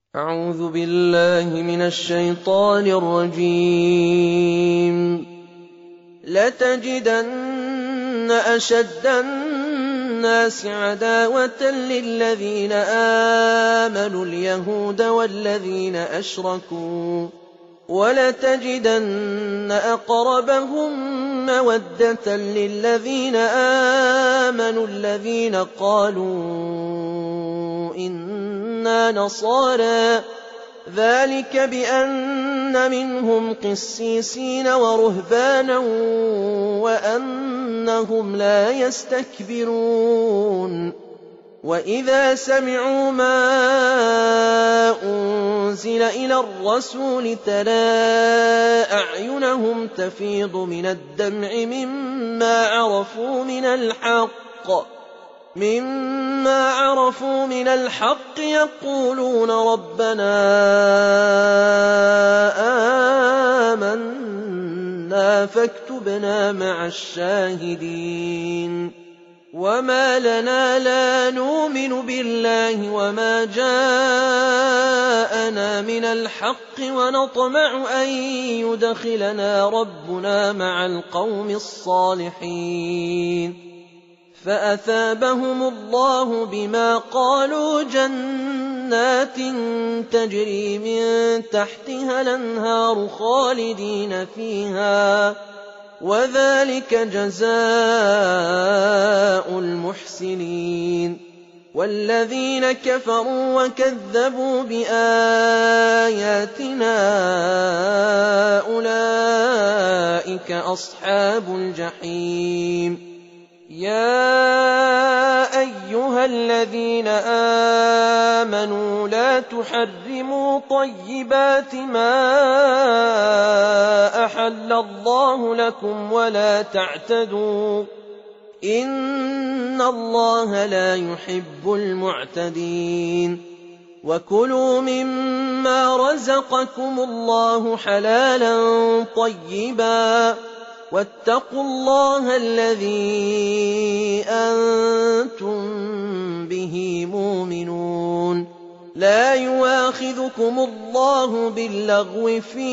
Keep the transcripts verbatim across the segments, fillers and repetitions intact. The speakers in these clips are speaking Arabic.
أعوذ بالله من الشيطان الرجيم. لتجدن أشد الناس عداوة للذين آمنوا اليهود والذين أشركوا، ولتجدن أقربهم مودة للذين آمنوا الذين قالوا إنا نصارى، ذلك بأن منهم قسيسين ورهبانا وأنهم لا يستكبرون. وإذا سمعوا ما أنزل إلى الرسول ترى أعينهم تفيض من الدمع مما عرفوا من الحق مما عرفوا من الحق يقولون ربنا آمنا فاكتبنا مع الشاهدين. وما لنا لا نؤمن بالله وما جاءنا من الحق ونطمع أن يدخلنا ربنا مع القوم الصالحين. فأثابهم الله بما قالوا جنات تجري من تحتها الأنهار خالدين فيها، وذلك جزاء المحسنين. والذين كفروا وكذبوا بآياتنا أولئك أصحاب الجحيم. يا أيها الذين آمنوا لا تحرموا طيبات ما أحل الله لكم ولا تعتدوا، إن الله لا يحب المعتدين. وكلوا مما رزقكم الله حلالا طيبا، واتقوا الله الذي أنتم به مؤمنون. لا يؤاخذكم الله باللغو في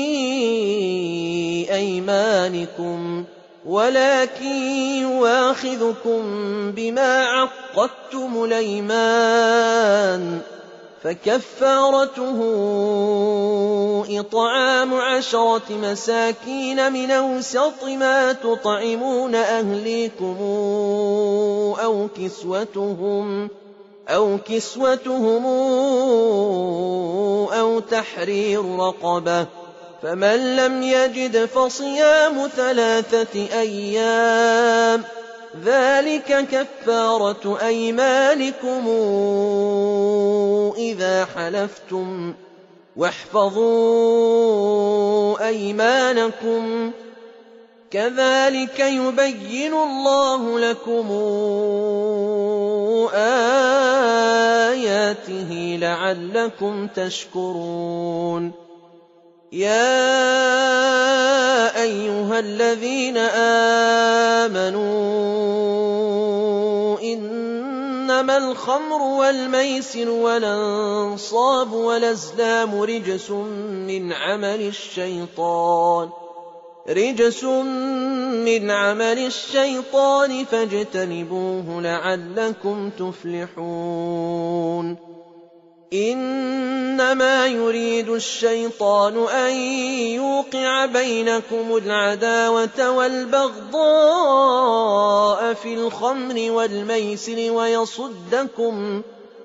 أيمانكم، ولكن يؤاخذكم بما عقدتم الأيمان، فكفارته إطعام عشرة مساكين من أوسط ما تطعمون أهليكم أو كسوتهم أو كسوتهم أو تحرير رقبة، فمن لم يجد فصيام ثلاثة أيام، ذلك كفارة أيمانكم إذا حلفتم، واحفظوا أيمانكم، كذلك يبين الله لكم آياته لعلكم تشكرون. يا أيها الذين آمنوا إنما الخمر والميسر والأنصاب والأزلام رجس من عمل الشيطان رجس من عمل الشيطان فاجتنبوه لعلكم تفلحون. إنما يريد الشيطان أن يوقع بينكم العداوة والبغضاء في الخمر والميسر ويصدكم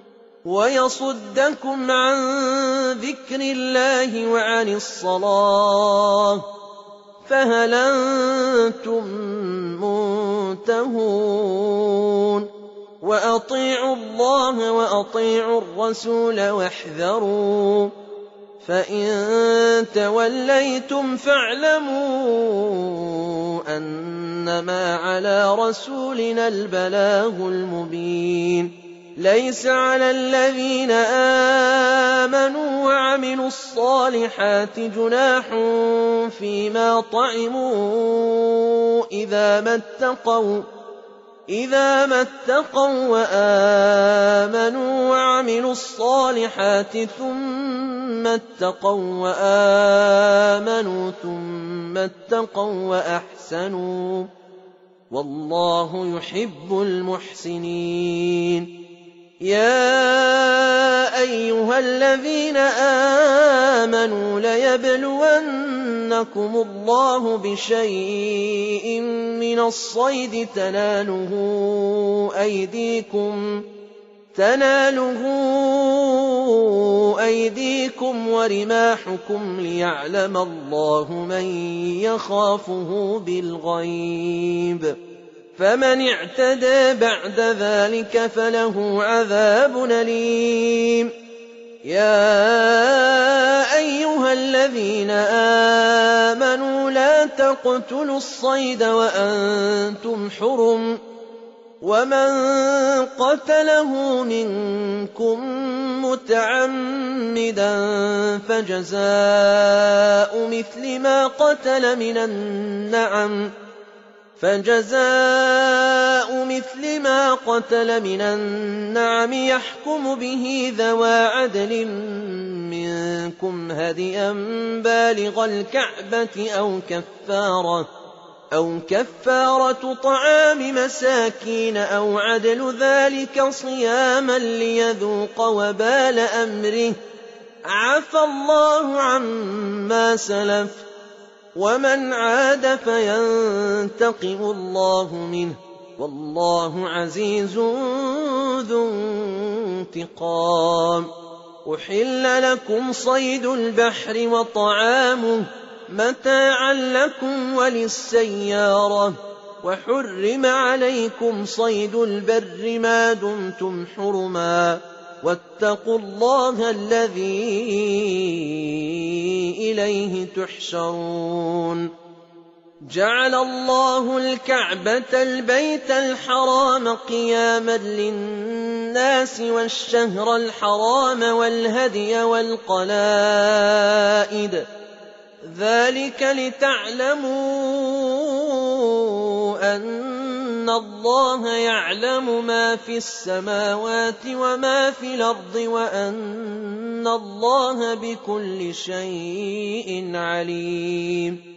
ويصدكم عن ذكر الله وعن الصلاة، فهل أنتم منتهون؟ وأطيعوا الله وأطيعوا الرسول واحذروا، فإن توليتم فاعلموا أنما على رسولنا البلاغ المبين. ليس على الذين آمنوا وعملوا الصالحات جناح فيما طعموا إذا ما اتقوا إِذَا مَا اتَّقَوا وَآمَنُوا وَعَمِلُوا الصَّالِحَاتِ ثُمَّ اتَّقَوا وَآمَنُوا ثُمَّ اتَّقَوا وَأَحْسَنُوا وَاللَّهُ يُحِبُّ الْمُحْسِنِينَ. يَا أَيُّهَا الَّذِينَ آمَنُوا لَيَبْلُوَنَّكُمُ اللَّهُ بِشَيْءٍ مِّنَ الصَّيْدِ تَنَالُهُ أَيْدِيكُمْ تَنَالُهُ أَيْدِيكُمْ وَرِمَاحُكُمْ لِيَعْلَمَ اللَّهُ مَن يَخَافُهُ بِالْغَيْبِ ۚ فَمَنِ اعْتَدَىٰ بَعْدَ ذَٰلِكَ فَلَهُ عَذَابٌ أَلِيمٌ. يَا أَيُّهَا الَّذِينَ آمَنُوا لَا تَقْتُلُوا الصَّيْدَ وَأَنتُمْ حُرُمٌ ۚ وَمَن قَتَلَهُ مِنكُم مُّتَعَمِّدًا فَجَزَاءٌ مِّثْلِ مَا قَتَلَ مِنَ النَّعَمِ فَجَزَاءُ مِثْلِ مَا قَتَلَ مِنَ النَّعَمِ يَحْكُمُ بِهِ ذَوَا عَدْلٍ مِّنكُمْ هَدْيًا بَالِغَ الْكَعْبَةِ أَوْ كَفَّارَةٌ أَوْ كَفَّارَةُ طَعَامِ مَسَاكِينَ أَوْ عَدْلُ ذَلِكَ صِيَامًا لِّيَذُوقَ وَبَالَ أَمْرِهِ ۗ عَفَا اللَّهُ عَمَّا سَلَفَ ۚ وَمَنْ عَادَ فَيَنتَقِمُ اللَّهُ مِنْهُ ۗ وَاللَّهُ عَزِيزٌ ذُو انتِقَامٍ. أُحِلَّ لَكُمْ صَيْدُ الْبَحْرِ وَطَعَامُهُ مَتَاعًا لَّكُمْ وَلِلسَّيَّارَةِ ۖ وَحُرِّمَ عَلَيْكُمْ صَيْدُ الْبَرِّ مَا دُمْتُمْ حُرُمًا ۗ وَاتَّقُوا اللَّهَ الَّذِي إِلَيْهِ تُحْشَرُونَ. جَعَلَ اللَّهُ الْكَعْبَةَ الْبَيْتَ الْحَرَامَ قِيَامًا لِّلنَّاسِ وَالشَّهْرَ الْحَرَامَ وَالْهَدْيَ وَالْقَلَائِدَ ۚ ذَٰلِكَ لِتَعْلَمُوا أَنَّ اللَّهَ يَعْلَمُ مَا فِي السَّمَاوَاتِ وَمَا فِي الْأَرْضِ وَأَنَّ اللَّهَ بِكُلِّ شَيْءٍ عَلِيمٌ.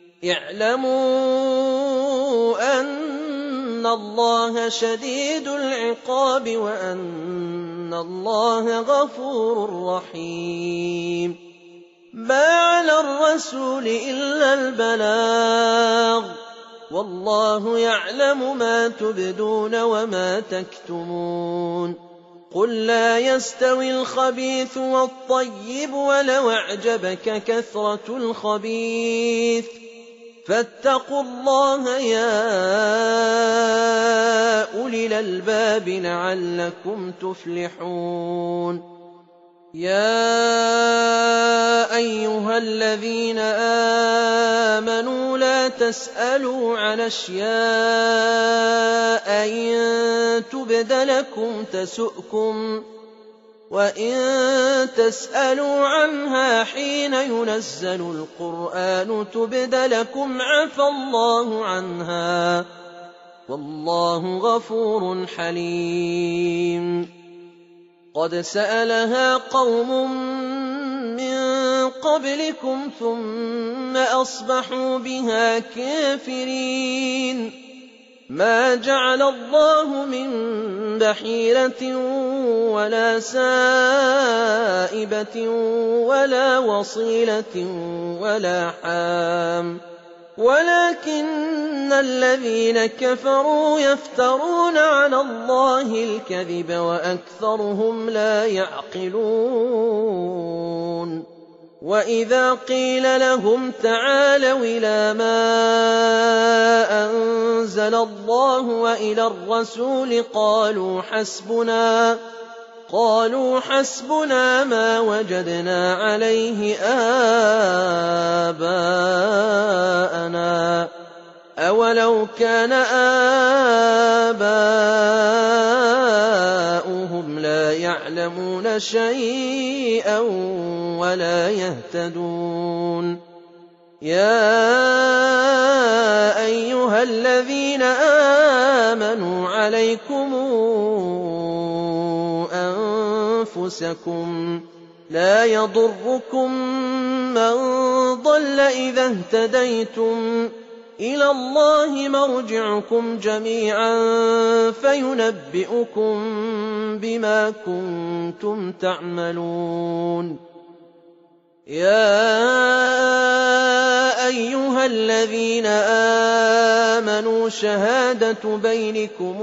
اعْلَمُوا أَنَّ اللَّهَ شَدِيدُ الْعِقَابِ وَأَنَّ اللَّهَ غَفُورٌ رَّحِيمٌ. مَا عَلَى الرَّسُولِ إِلَّا الْبَلَاغُ ۗ وَاللَّهُ يَعْلَمُ مَا تُبْدُونَ وَمَا تَكْتُمُونَ. قُل لَّا يَسْتَوِي الْخَبِيثُ وَالطَّيِّبُ وَلَوْ أَعْجَبَكَ كَثْرَةُ الْخَبِيثِ ۚ فَاتَّقُوا اللَّهَ يَا أُولِي الْأَلْبَابِ لَعَلَّكُمْ تُفْلِحُونَ. يَا أَيُّهَا الَّذِينَ آمَنُوا لَا تَسْأَلُوا عَنْ أَشْيَاءَ إِن تُبْدَ لَكُمْ تَسُؤْكُمْ، وَإِن تَسْأَلُوا عَنْهَا حِينَ يُنَزَّلُ الْقُرْآنُ تُبْدَ لَكُمْ عَفَا اللَّهُ عَنْهَا ۗ وَاللَّهُ غَفُورٌ حَلِيمٌ. قَدْ سَأَلَهَا قَوْمٌ مِّن قَبْلِكُمْ ثُمَّ أَصْبَحُوا بِهَا كَافِرِينَ. مَا جَعَلَ اللَّهُ مِن بَحِيرَةٍ وَلَا سَائِبَةٍ وَلَا وَصِيلَةٍ وَلَا حَامٍ، وَلَٰكِنَّ الَّذِينَ كَفَرُوا يَفْتَرُونَ عَلَى اللَّهِ الْكَذِبَ وَأَكْثَرُهُمْ لَا يَعْقِلُونَ. وَإِذَا قِيلَ لَهُمْ تَعَالَوْا إِلَىٰ مَا أَنزَلَ اللَّهُ وَإِلَى الرَّسُولِ قَالُوا حَسْبُنَا قَالُوا حَسْبُنَا مَا وَجَدْنَا عَلَيْهِ آبَاءَنَا ۚ أَوَلَوْ كَانَ آبَاؤُهُمْ لَا يَعْلَمُونَ شَيْئًا وَلَا يَهْتَدُونَ. يَا أَيُّهَا الَّذِينَ آمَنُوا عَلَيْكُمْ أَنفُسَكُمْ لَا يَضُرُّكُم مَّن ضَلَّ إِذَا اهْتَدَيْتُمْ ۚ إِلَى اللَّهِ مَرْجِعُكُمْ جَمِيعًا فَيُنَبِّئُكُم بِمَا كُنتُمْ تَعْمَلُونَ يَا أَيُّهَا الَّذِينَ آمَنُوا شَهَادَةُ بَيْنِكُمْ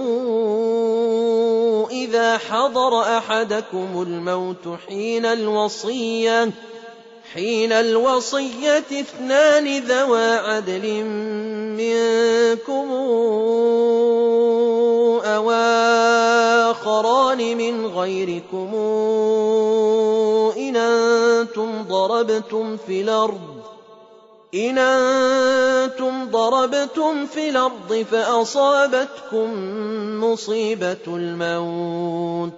إِذَا حَضَرَ أَحَدَكُمُ الْمَوْتُ حِينَ الْوَصِيَّةِ حين الوصية اثنان ذوى عدل منكم أو آخران من غيركم إن أنتم ضربتم في الأرض إن أنتم ضربتم في الأرض فأصابتكم مصيبة الموت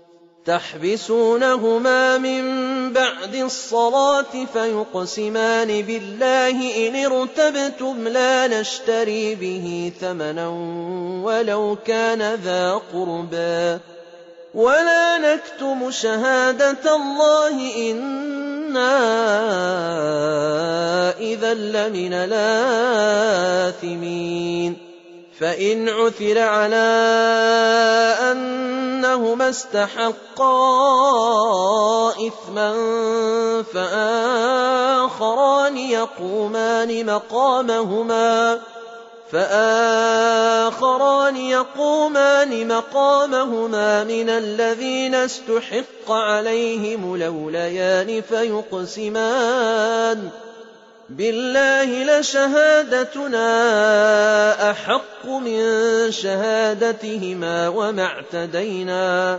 تحبسونهما من بعد الصلاة فيقسمان بالله إن ارتبتم لا نشتري به ثمنا ولو كان ذا قربى ولا نكتم شهادة الله إنا إذا لمن الآثمين فإن عثر على أنهما استحقا إثما فآخران يقومان مقامهما فآخران يقومان مقامهما من الذين استحق عليهم الأوليان فيقسمان بالله لشهادتنا أحق من شهادتهما وما اعتدينا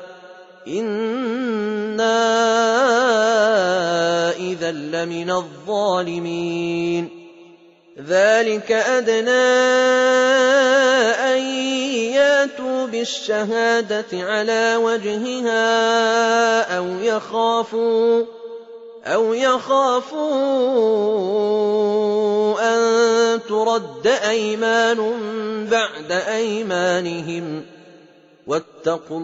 إنا إذا لمن الظالمين ذلك أدنى أن ياتوا بالشهادة على وجهها أو يخافوا أو يخافوا أن ترد أيمان بعد أيمانهم واتقوا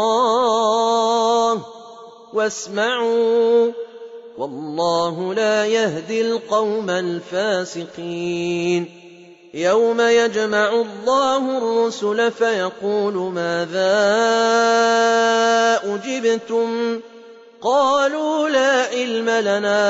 الله واسمعوا والله لا يهدي القوم الفاسقين يوم يجمع الله الرسل فيقول ماذا أجبتم قالوا لا علم لنا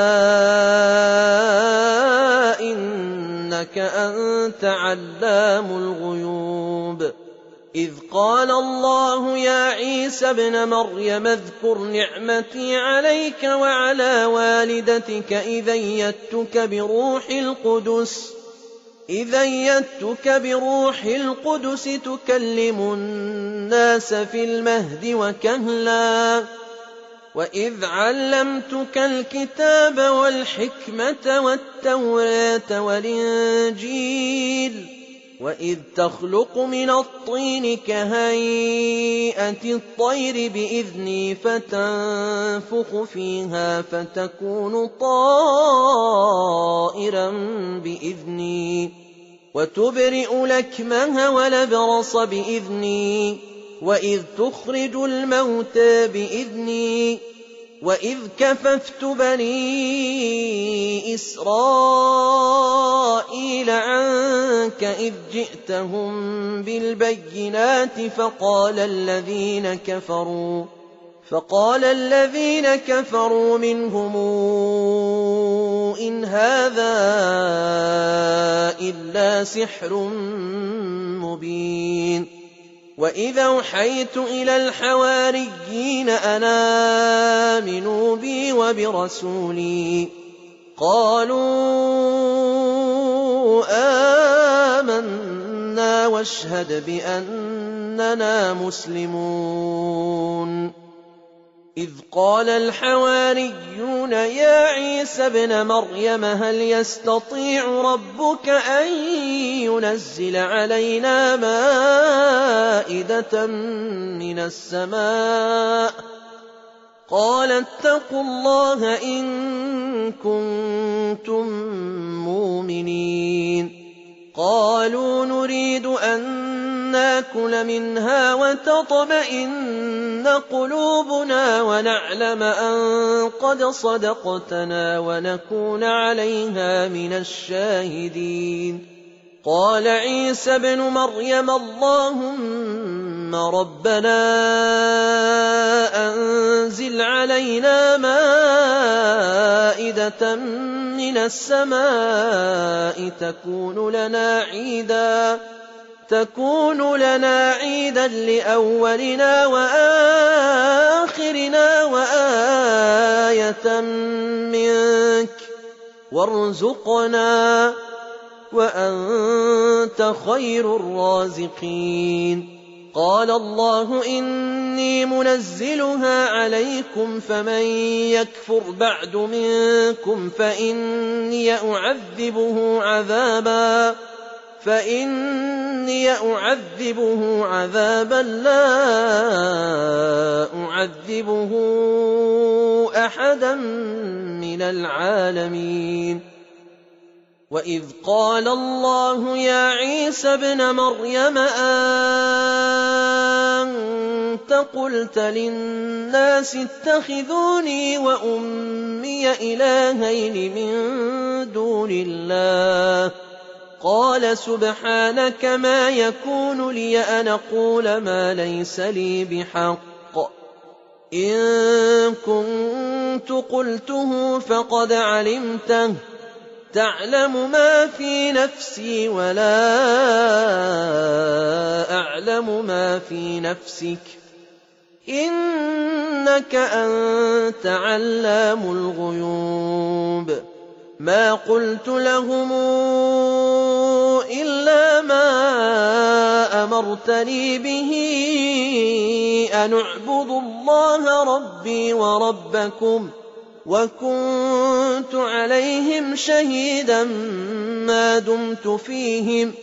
إنك أنت علام الغيوب إذ قال الله يا عيسى ابن مريم اذكر نعمتي عليك وعلى والدتك إذ أيدتك بروح القدس إذ أيدتك بروح القدس تكلم الناس في المهد وكهلا وإذ علمتك الكتاب والحكمة والتوراة والإنجيل وإذ تخلق من الطين كهيئة الطير بإذني فتنفخ فيها فتكون طائرا بإذني وتبرئ الأكمه والأبرص بإذني وإذ تخرج الموتى بإذني وإذ كففت بني إسرائيل عنك إذ جئتهم بالبينات فقال الذين كفروا فقال الذين كفروا منهم إن هذا إلا سحر مبين وإذا أوحيت إلى الحواريين أن آمنوا بي وبرسولي قالوا آمنا واشهد بأننا مسلمون إذ قال الحواريون يا عيسى ابن مريم هل يستطيع ربك أن ينزل علينا مائدة من السماء قال اتقوا الله إن كنتم مؤمنين قالوا نريد أن ناكل منها وتطمئن قلوبنا ونعلم أن قد صدقتنا ونكون عليها من الشاهدين قال عيسى ابن مريم اللهم ربنا أنزل علينا مائدة من السماء تكون لنا عيدا تكون لنا عيدا لأولنا وآخرنا وآية منك وارزقنا وأنت خير الرازقين قال الله إني منزلها عليكم فمن يكفر بعد منكم فإني أعذبه عذابا فإني أعذبه عذابا لا أعذبه أحدا من العالمين وإذ قال الله يا عيسى ابن مريم أنت قلت للناس اتخذوني وأمي إلهين من دون الله قال سبحانك ما يكون لي أن أقول ما ليس لي بحق إن كنت قلته فقد علمته تعلم ما في نفسي ولا أعلم ما في نفسك إنك أنت علام الغيوب ما قلت لهم إلا ما أمرتني به أن اعبدوا الله ربي وربكم وكنت عليهم شهيدا ما دمت فيهم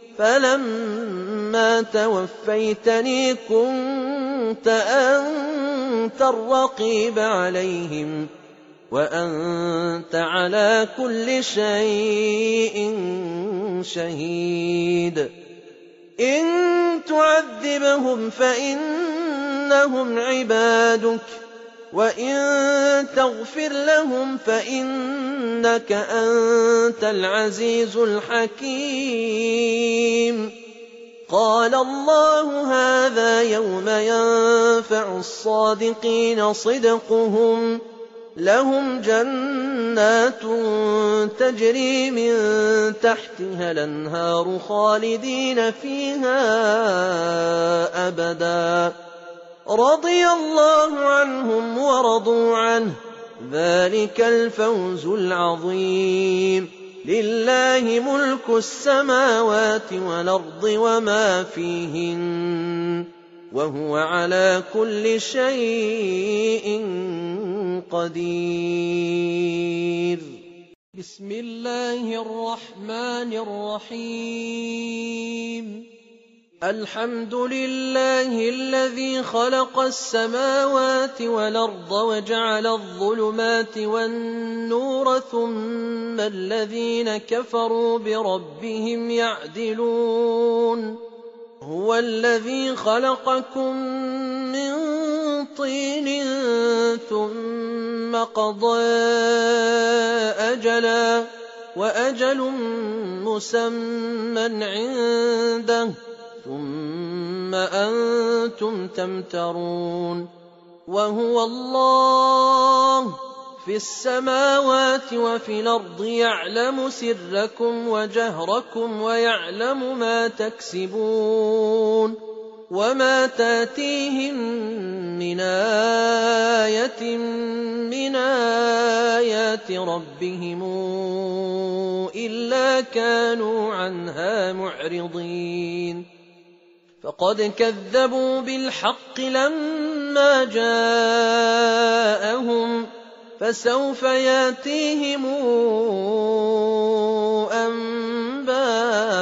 فلما توفيتني كنت أنت الرقيب عليهم وأنت على كل شيء شهيد إن تعذبهم فإنهم عبادك وإن تغفر لهم فإنك أنت العزيز الحكيم قال الله هذا يوم ينفع الصادقين صدقهم لهم جنات تجري من تحتها الأنهار خالدين فيها أبدا رضي الله عنهم ورضوا عنه ذلك الفوز العظيم لله ملك السماوات والأرض وما فيهن وهو على كل شيء قدير بسم الله الرحمن الرحيم الحمد لله الذي خلق السماوات والأرض وجعل الظلمات والنور ثم الذين كفروا بربهم يعدلون هو الذي خلقكم من طين ثم قضى أجلا وأجل مسمى عنده ثم أنتم تمترون وهو الله في السماوات وفي الأرض يعلم سركم وجهركم ويعلم ما تكسبون وما تاتيهم من آية من آيات ربهم إلا كانوا عنها معرضين فقد كذبوا بالحق لما جاءهم فسوف ياتيهم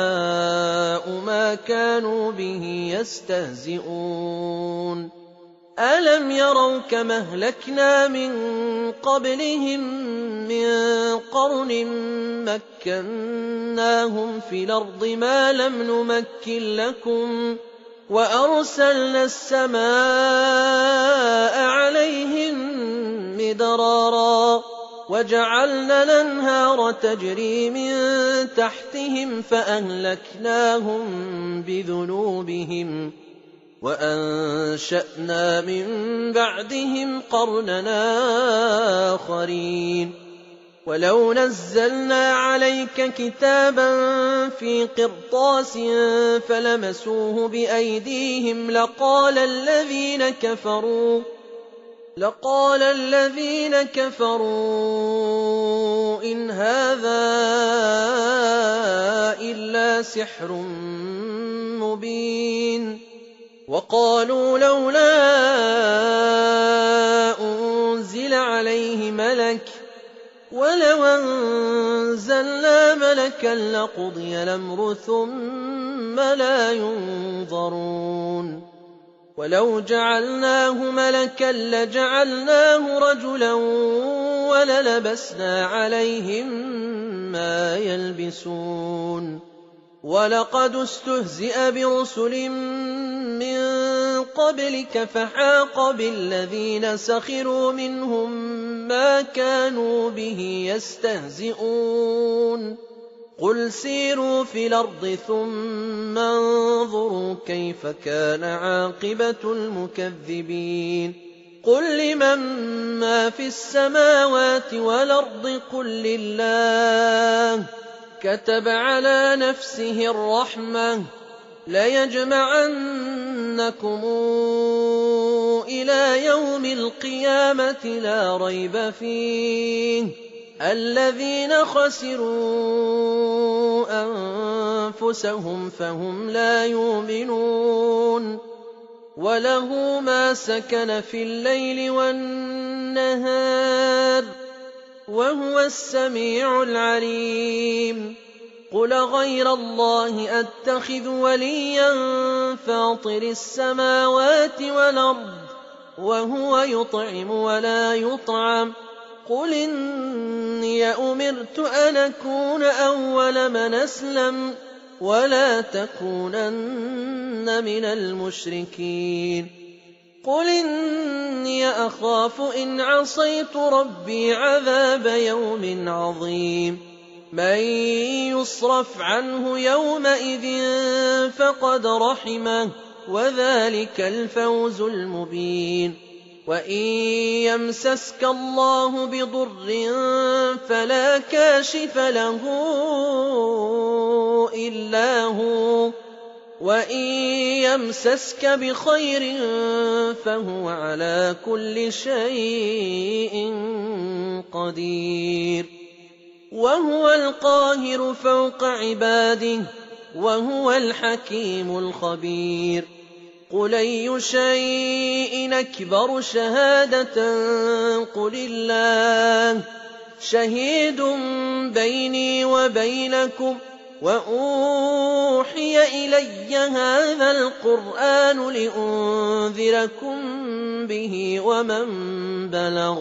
أنباء ما كانوا به يستهزئون أَلَمْ يَرَوْا كَمَا أَهْلَكْنَا مِن قَبْلِهِم مِّن قَرْنٍ مَّكَّنَّاهُمْ فِي الْأَرْضِ مَا لَمْ نُمَكِّن لَّكُمْ وَأَرْسَلْنَا السَّمَاءَ عَلَيْهِم مِّدْرَارًا وَجَعَلْنَا الْأَنْهَارَ تَجْرِي مِن تَحْتِهِمْ فَأَهْلَكْنَاهُم بِذُنُوبِهِمْ وَأَنشَأْنَا مِن بَعْدِهِمْ قَرْنًا آخَرِينَ وَلَوْ نَزَّلْنَا عَلَيْكَ كِتَابًا فِي قِرْطَاسٍ فَلَمَسُوهُ بِأَيْدِيهِمْ لَقَالَ الَّذِينَ كَفَرُوا لقال الذين كفروا إن هذا إلا سحر مبين وقالوا لولا أنزل عليه ملك ولو أنزلنا ملكا لقضي الأمر ثم لا ينظرون ولو جعلناه ملكا لجعلناه رجلا وللبسنا عليهم ما يلبسون ولقد استهزئ برسل من قبلك فحاق بالذين سخروا منهم ما كانوا به يستهزئون قل سيروا في الأرض ثم انظروا كيف كان عاقبة المكذبين قل لمن ما في السماوات والأرض قل لله كتب على نفسه الرحمة ليجمعنكم إلى يوم القيامة لا ريب فيه الذين خسروا أنفسهم فهم لا يؤمنون وله ما سكن في الليل والنهار وهو السميع العليم قل غير الله أتخذ وليا فاطر السماوات والأرض وهو يطعم ولا يطعم قل إني أمرت أن أكون أول من أسلم ولا تكونن من المشركين قل إني أخاف إن عصيت ربي عذاب يوم عظيم من يصرف عنه يومئذ فقد رحمه وذلك الفوز المبين وإن يمسسك الله بضر فلا كاشف له إلا هو وإن يمسسك بخير فهو على كل شيء قدير وهو القاهر فوق عباده وهو الحكيم الخبير قل أي شيء أكبر شهادة قل الله شهيد بيني وبينكم وأوحي إلي هذا القرآن لأنذركم به ومن بلغ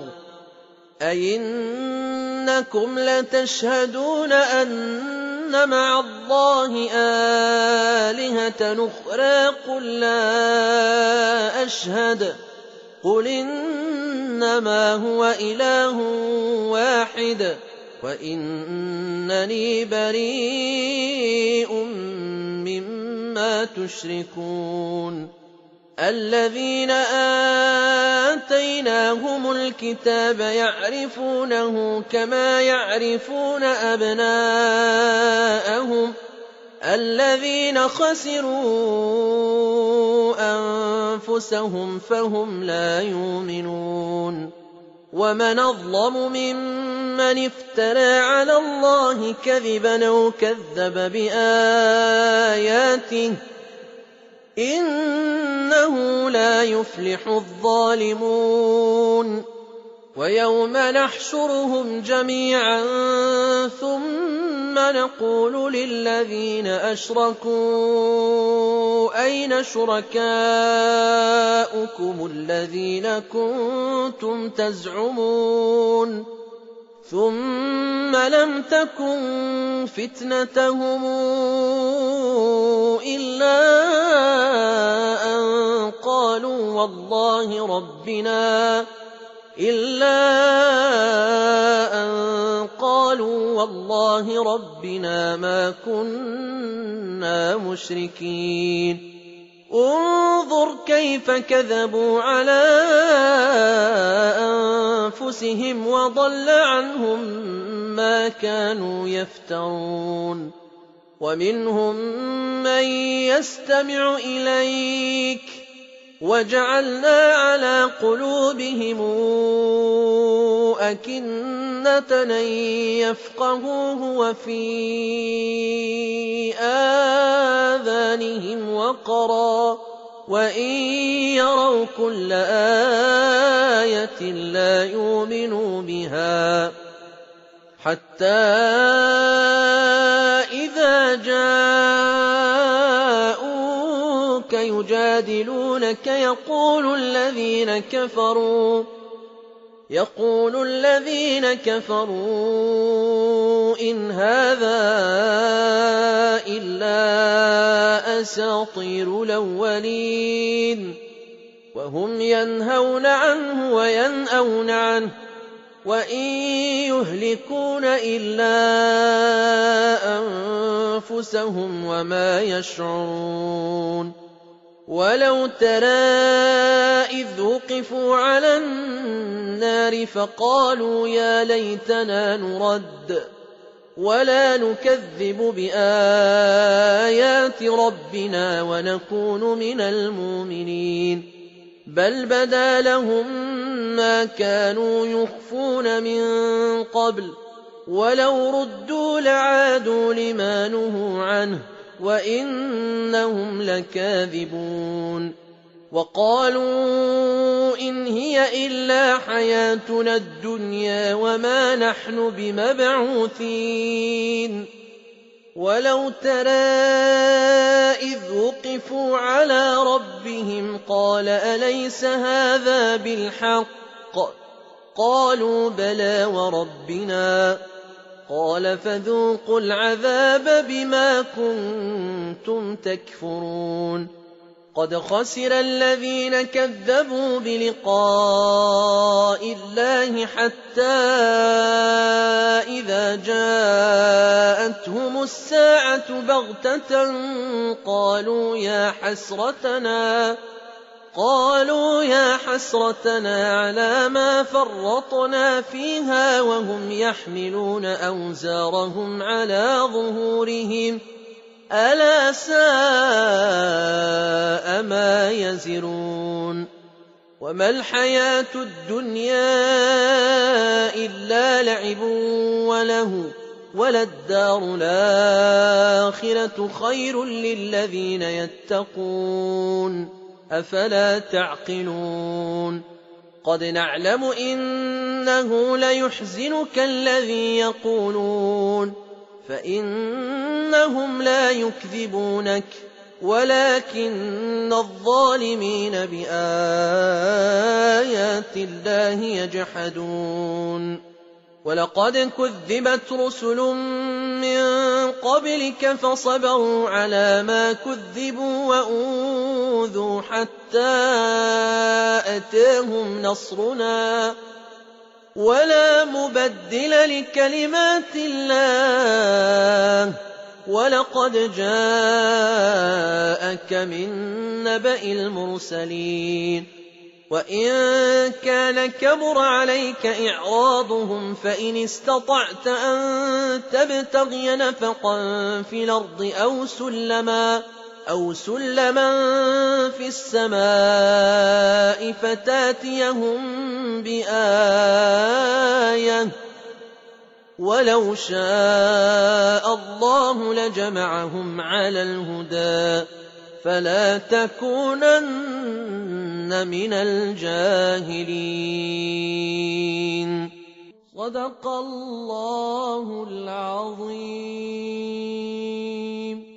أئنكم لتشهدون أن مع الله آلهة أخرى قل لا أشهد قل إنما هو إله واحد وإنني بريء مما تشركون الذين آتيناهم الكتاب يعرفونه كما يعرفون أبناءهم الذين خسروا أنفسهم فهم لا يؤمنون ومن أظلم ممن افترى على الله كذبا أو كذب بآياته إنه لا يفلح الظالمون ويوم نحشرهم جميعا ثم نقول للذين أشركوا أين شركاؤكم الذين كنتم تزعمون ثم لم تكن فتنتهم إلا أن قالوا والله ربنا إلا أن قالوا والله ربنا ما كنا مشركين انظر كيف كذبوا على أنفسهم وضل عنهم ما كانوا يفترون ومنهم من يستمع إليك وجعلنا على قلوبهم أكنة أن يفقهوه وفي آذانهم وقرا وإن يروا كل آية لا يؤمنوا بها حتى إذا جاءوك يجادلونك يقول الذين كفروا يقول الذين كفروا إن هذا إلا أساطير الأولين وهم ينهون عنه وينأون عنه وإن يهلكون إلا أنفسهم وما يشعرون ولو ترى إذ وقفوا على النار فقالوا يا ليتنا نرد ولا نكذب بآيات ربنا ونكون من المؤمنين بل بدا لهم ما كانوا يخفون من قبل ولو ردوا لعادوا لما نهوا عنه وإنهم لكاذبون وقالوا إن هي إلا حياتنا الدنيا وما نحن بمبعوثين ولو ترى إذ وقفوا على ربهم قال أليس هذا بالحق قالوا بلى وربنا قال فذوقوا العذاب بما كنتم تكفرون قد خسر الذين كذبوا بلقاء الله حتى إذا جاءتهم الساعة بغتة قالوا يا حسرتنا قالوا يا حسرتنا على ما فرطنا فيها وهم يحملون أوزارهم على ظهورهم ألا ساء ما يزرون وما الحياة الدنيا إلا لعب وله وللدار الآخرة خير للذين يتقون أفلا تعقلون قد نعلم إنه ليحزنك الذي يقولون فإنهم لا يكذبونك ولكن الظالمين بآيات الله يجحدون ولقد كذبت رسل من قبلك فصبروا على ما كذبوا وأوذوا حتى أتاهم نصرنا ولا مبدل لكلمات الله ولقد جاءك من نبأ المرسلين وإن كان كبر عليك إعراضهم فإن استطعت أن تبتغي نفقا في الأرض أو سلما أو سلما في السماء فتاتيهم بآية ولو شاء الله لجمعهم على الهدى فلا تكونن لَنَكُونَنَّ مِنَ الْجَاهِلِينَ. صدق الله العظيم.